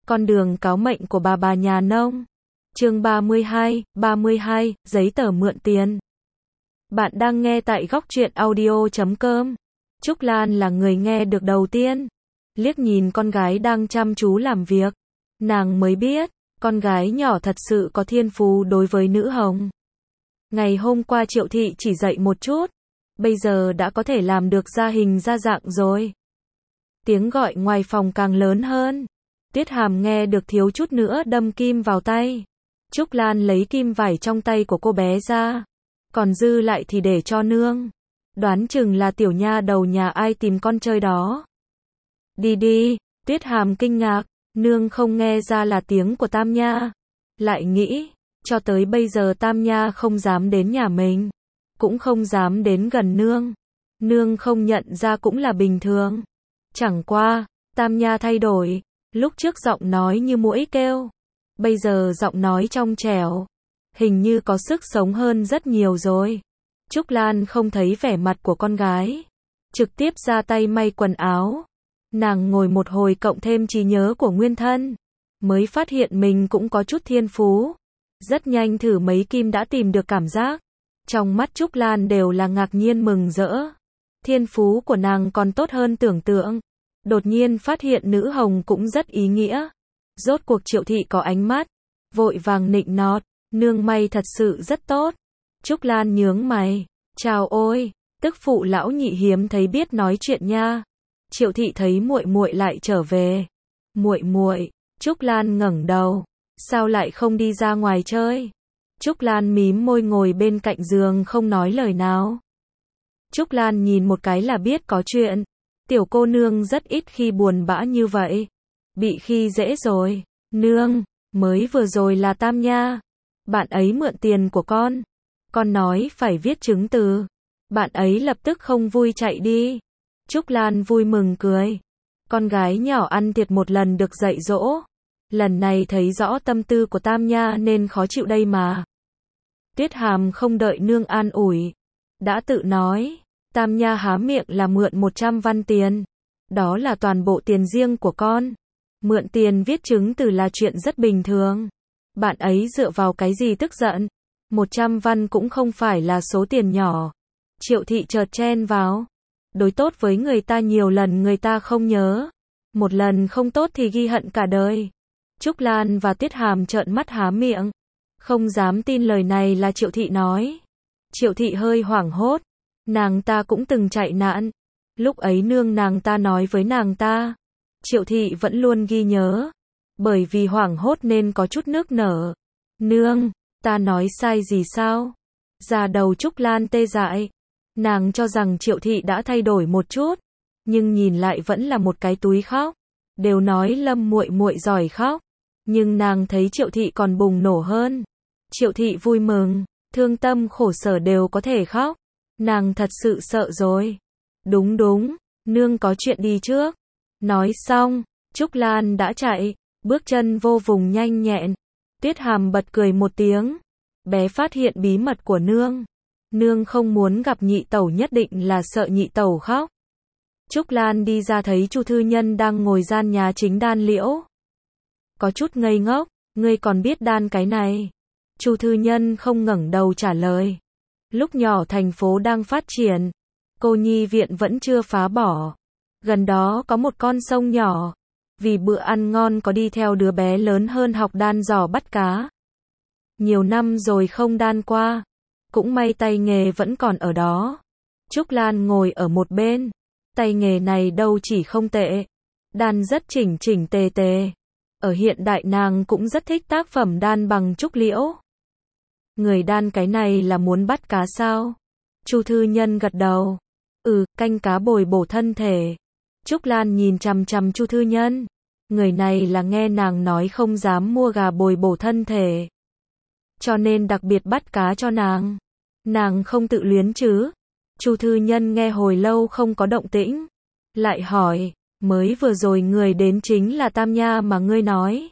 Con đường cáo mệnh của bà nhà nông. Chương 32, giấy tờ mượn tiền. Bạn đang nghe tại góc truyện audio.com. Trúc Lan là người nghe được đầu tiên. Liếc nhìn con gái đang chăm chú làm việc, nàng mới biết, con gái nhỏ thật sự có thiên phú đối với nữ hồng. Ngày hôm qua Triệu Thị chỉ dạy một chút, bây giờ đã có thể làm được ra hình ra dạng rồi. Tiếng gọi ngoài phòng càng lớn hơn. Tuyết Hàm nghe được thiếu chút nữa đâm kim vào tay. Trúc Lan lấy kim vải trong tay của cô bé ra, còn dư lại thì để cho nương. Đoán chừng là tiểu nha đầu nhà ai tìm con chơi đó. Đi đi, Tuyết Hàm kinh ngạc, nương không nghe ra là tiếng của Tam Nha. Lại nghĩ, cho tới bây giờ Tam Nha không dám đến nhà mình, cũng không dám đến gần nương. Nương không nhận ra cũng là bình thường. Chẳng qua, Tam Nha thay đổi, lúc trước giọng nói như muỗi kêu, bây giờ giọng nói trong trẻo, hình như có sức sống hơn rất nhiều rồi. Trúc Lan không thấy vẻ mặt của con gái, trực tiếp ra tay may quần áo. Nàng ngồi một hồi cộng thêm trí nhớ của nguyên thân, mới phát hiện mình cũng có chút thiên phú. Rất nhanh thử mấy kim đã tìm được cảm giác. Trong mắt Trúc Lan đều là ngạc nhiên mừng rỡ. Thiên phú của nàng còn tốt hơn tưởng tượng. Đột nhiên phát hiện nữ hồng cũng rất ý nghĩa. Rốt cuộc Triệu Thị có ánh mắt, vội vàng nịnh nọt, nương may thật sự rất tốt. Trúc Lan nhướng mày, chào ôi, tức phụ lão nhị hiếm thấy biết nói chuyện nha. Triệu Thị thấy muội muội lại trở về. Muội muội, Trúc Lan ngẩng đầu, sao lại không đi ra ngoài chơi? Trúc Lan mím môi ngồi bên cạnh giường không nói lời nào. Trúc Lan nhìn một cái là biết có chuyện. Tiểu cô nương rất ít khi buồn bã như vậy. Bị khi dễ rồi. Nương, mới vừa rồi là Tam Nha. Bạn ấy mượn tiền của con. Con nói phải viết chứng từ. Bạn ấy lập tức không vui chạy đi. Trúc Lan vui mừng cười. Con gái nhỏ ăn thiệt một lần được dạy dỗ. Lần này thấy rõ tâm tư của Tam Nha nên khó chịu đây mà. Tuyết Hàm không đợi nương an ủi, đã tự nói. Tam Nha há miệng là mượn 100 văn tiền. Đó là toàn bộ tiền riêng của con. Mượn tiền viết chứng từ là chuyện rất bình thường. Bạn ấy dựa vào cái gì tức giận? 100 văn cũng không phải là số tiền nhỏ. Triệu Thị chợt chen vào. Đối tốt với người ta nhiều lần người ta không nhớ. Một lần không tốt thì ghi hận cả đời. Trúc Lan và Tuyết Hàm trợn mắt há miệng. Không dám tin lời này là Triệu Thị nói. Triệu Thị hơi hoảng hốt. Nàng ta cũng từng chạy nạn. Lúc ấy nương nàng ta nói với nàng ta. Triệu Thị vẫn luôn ghi nhớ. Bởi vì hoảng hốt nên có chút nước nở. Nương, ta nói sai gì sao? Da đầu Trúc Lan tê dại. Nàng cho rằng Triệu Thị đã thay đổi một chút. Nhưng nhìn lại vẫn là một cái túi khóc. Đều nói Lâm muội muội giỏi khóc. Nhưng nàng thấy Triệu Thị còn bùng nổ hơn. Triệu Thị vui mừng, thương tâm khổ sở đều có thể khóc. Nàng thật sự sợ rồi. Đúng, nương có chuyện đi trước. Nói xong, Trúc Lan đã chạy, bước chân vô vùng nhanh nhẹn. Tuyết Hàm bật cười một tiếng. Bé phát hiện bí mật của nương. Nương không muốn gặp nhị tẩu nhất định là sợ nhị tẩu khóc. Trúc Lan đi ra thấy Chu Thư Nhân đang ngồi gian nhà chính đan liễu. Có chút ngây ngốc, ngươi còn biết đan cái này? Chu Thư Nhân không ngẩng đầu trả lời. Lúc nhỏ thành phố đang phát triển, cô nhi viện vẫn chưa phá bỏ. Gần đó có một con sông nhỏ, vì bữa ăn ngon có đi theo đứa bé lớn hơn học đan giò bắt cá. Nhiều năm rồi không đan qua, cũng may tay nghề vẫn còn ở đó. Trúc Lan ngồi ở một bên, tay nghề này đâu chỉ không tệ, đan rất chỉnh tề tề. Ở hiện đại nàng cũng rất thích tác phẩm đan bằng trúc liễu. Người đan cái này là muốn bắt cá sao? Chu Thư Nhân gật đầu. Canh cá bồi bổ thân thể. Trúc Lan nhìn chằm chằm Chu Thư Nhân. Người này là nghe nàng nói không dám mua gà bồi bổ thân thể, cho nên đặc biệt bắt cá cho nàng. Nàng không tự luyến chứ? Chu Thư Nhân nghe hồi lâu không có động tĩnh, lại hỏi, mới vừa rồi người đến chính là Tam Nha mà ngươi nói.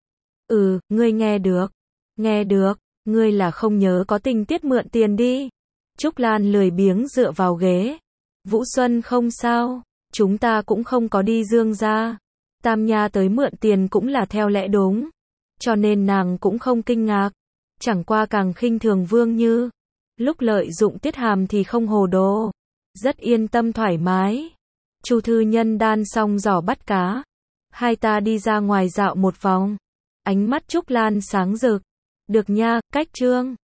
Ngươi nghe được. Nghe được. Ngươi là không nhớ có tình tiết mượn tiền đi. Trúc Lan lười biếng dựa vào ghế. Vũ Xuân không sao, chúng ta cũng không có đi Dương gia. Tam Nha tới mượn tiền cũng là theo lẽ đúng, cho nên nàng cũng không kinh ngạc, chẳng qua càng khinh thường Vương Như. Lúc lợi dụng Tiết Hàm thì không hồ đồ, rất yên tâm thoải mái. Chu thư nhân đan xong giỏ bắt cá, hai ta đi ra ngoài dạo một vòng. Ánh mắt Trúc Lan sáng rực. Được nha, cách Trương.